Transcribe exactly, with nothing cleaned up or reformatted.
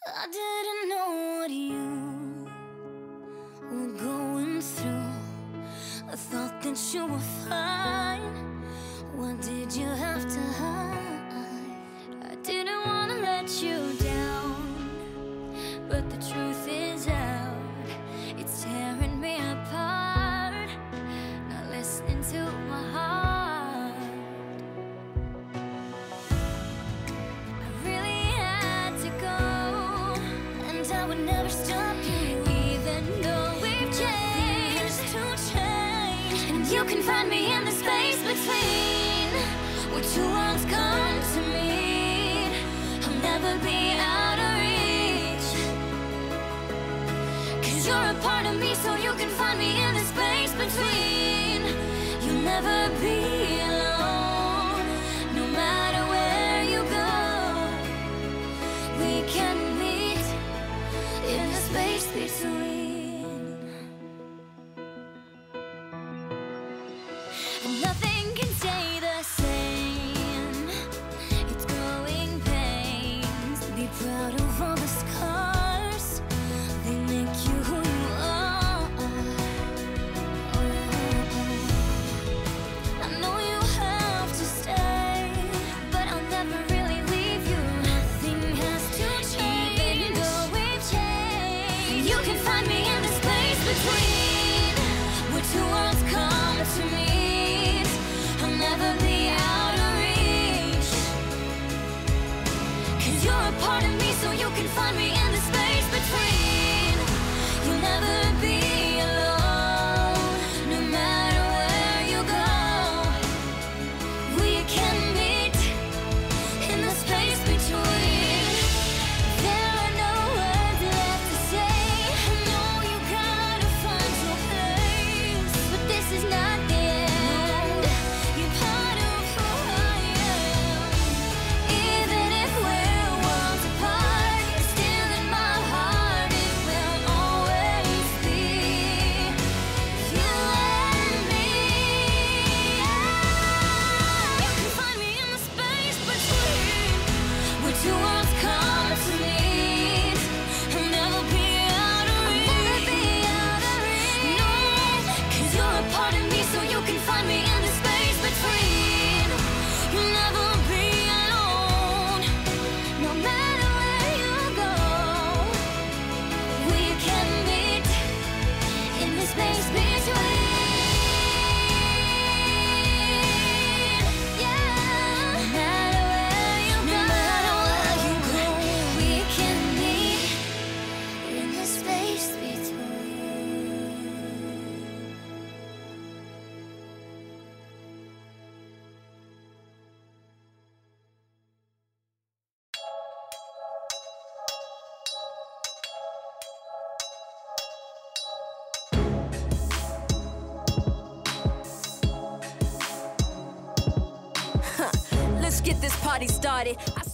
I didn't know what you were going through. I thought that you were fine. What did you have to hide? I didn't want to let you down, but the truth is out. It's tearing me apart, not listening to my heart. I really had to go, and I would never stop you, even though we've changed to change. And you can find me in the space between, where two worlds come to meet. I'll never be out of reach, 'cause you're a part of me, so you can find me in the space between. You'll never be alone, no matter where you go. We can meet in the space between. And nothing can stay the same. It's growing pains. Be proud of all the scars, they make you who you are. I know you have to stay, but I'll never really leave you. Nothing has to change, even though we've changed. You can find me in the space between, where two worlds come to meet. I'll never be out of reach, 'cause you're a part of me, so you can find me in the space between. You'll never be alone, no matter where you go. We can meet in the space between. There are no words left to say. I know you gotta find your place, but this is not the end. You're part of who I am. Even if we're worlds apart, you're still in my heart. It will always be you and me. You can find me in the space between, where two worlds come to meet. I'll never be out of reach. No, 'cause you're a part of me, so you can find me in the space between. You'll never be alone, no matter where you go. We can meet in the space between. Yeah, no matter where you go, no matter where you go, we can meet in the space between. Let's get this party started. I